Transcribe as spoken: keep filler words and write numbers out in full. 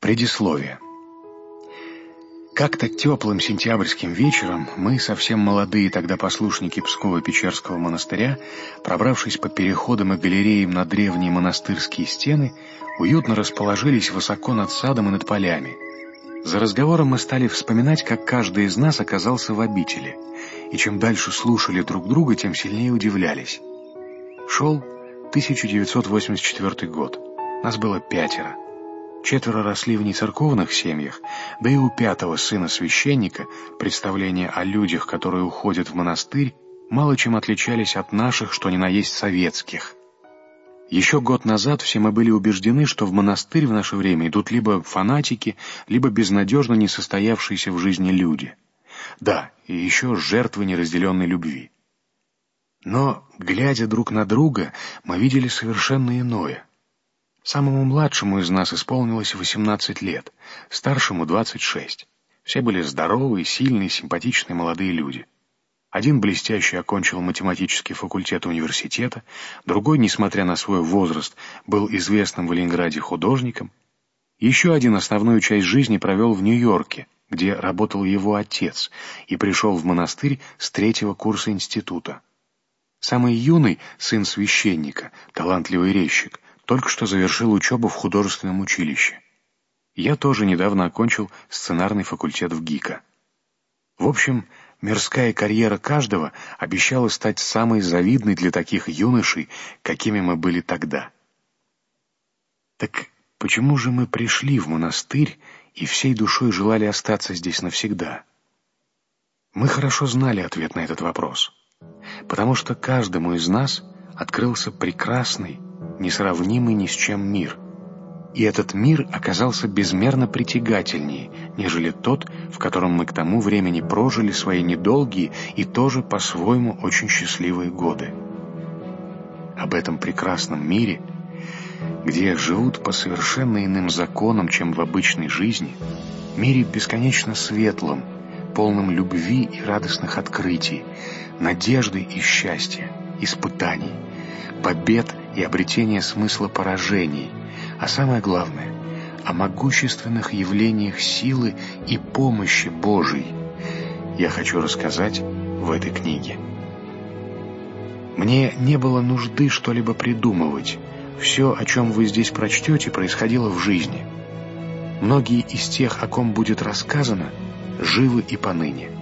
Предисловие. Как-то теплым сентябрьским вечером мы, совсем молодые тогда послушники Псково-Печерского монастыря, пробравшись по переходам и галереям на древние монастырские стены, уютно расположились высоко над садом и над полями. За разговором мы стали вспоминать, как каждый из нас оказался в обители, и чем дальше слушали друг друга, тем сильнее удивлялись. Шел тысяча девятьсот восемьдесят четвёртый год. Нас было пятеро. Четверо росли в нецерковных семьях, да и у пятого сына священника представления о людях, которые уходят в монастырь, мало чем отличались от наших, что ни на есть советских. Еще год назад все мы были убеждены, что в монастырь в наше время идут либо фанатики, либо безнадежно несостоявшиеся в жизни люди. Да, и еще жертвы неразделенной любви. Но, глядя друг на друга, мы видели совершенно иное. Самому младшему из нас исполнилось восемнадцать лет, старшему двадцать шесть. Все были здоровые, сильные, симпатичные молодые люди. Один блестяще окончил математический факультет университета, другой, несмотря на свой возраст, был известным в Ленинграде художником. Еще один основную часть жизни провел в Нью-Йорке, где работал его отец, и пришел в монастырь с третьего курса института. Самый юный, сын священника, талантливый резчик, только что завершил учебу в художественном училище. Я тоже недавно окончил сценарный факультет в ГИКа. В общем, мирская карьера каждого обещала стать самой завидной для таких юношей, какими мы были тогда. Так почему же мы пришли в монастырь и всей душой желали остаться здесь навсегда? Мы хорошо знали ответ на этот вопрос, потому что каждому из нас открылся прекрасный, несравнимый ни с чем мир. И этот мир оказался безмерно притягательнее, нежели тот, в котором мы к тому времени прожили свои недолгие и тоже по-своему очень счастливые годы. Об этом прекрасном мире, где живут по совершенно иным законам, чем в обычной жизни, мире бесконечно светлом, полном любви и радостных открытий, надежды и счастья, испытаний, побед и обретения смысла поражений, а самое главное — о могущественных явлениях силы и помощи Божией я хочу рассказать в этой книге. Мне не было нужды что-либо придумывать. Все, о чем вы здесь прочтете, происходило в жизни. Многие из тех, о ком будет рассказано, живы и поныне.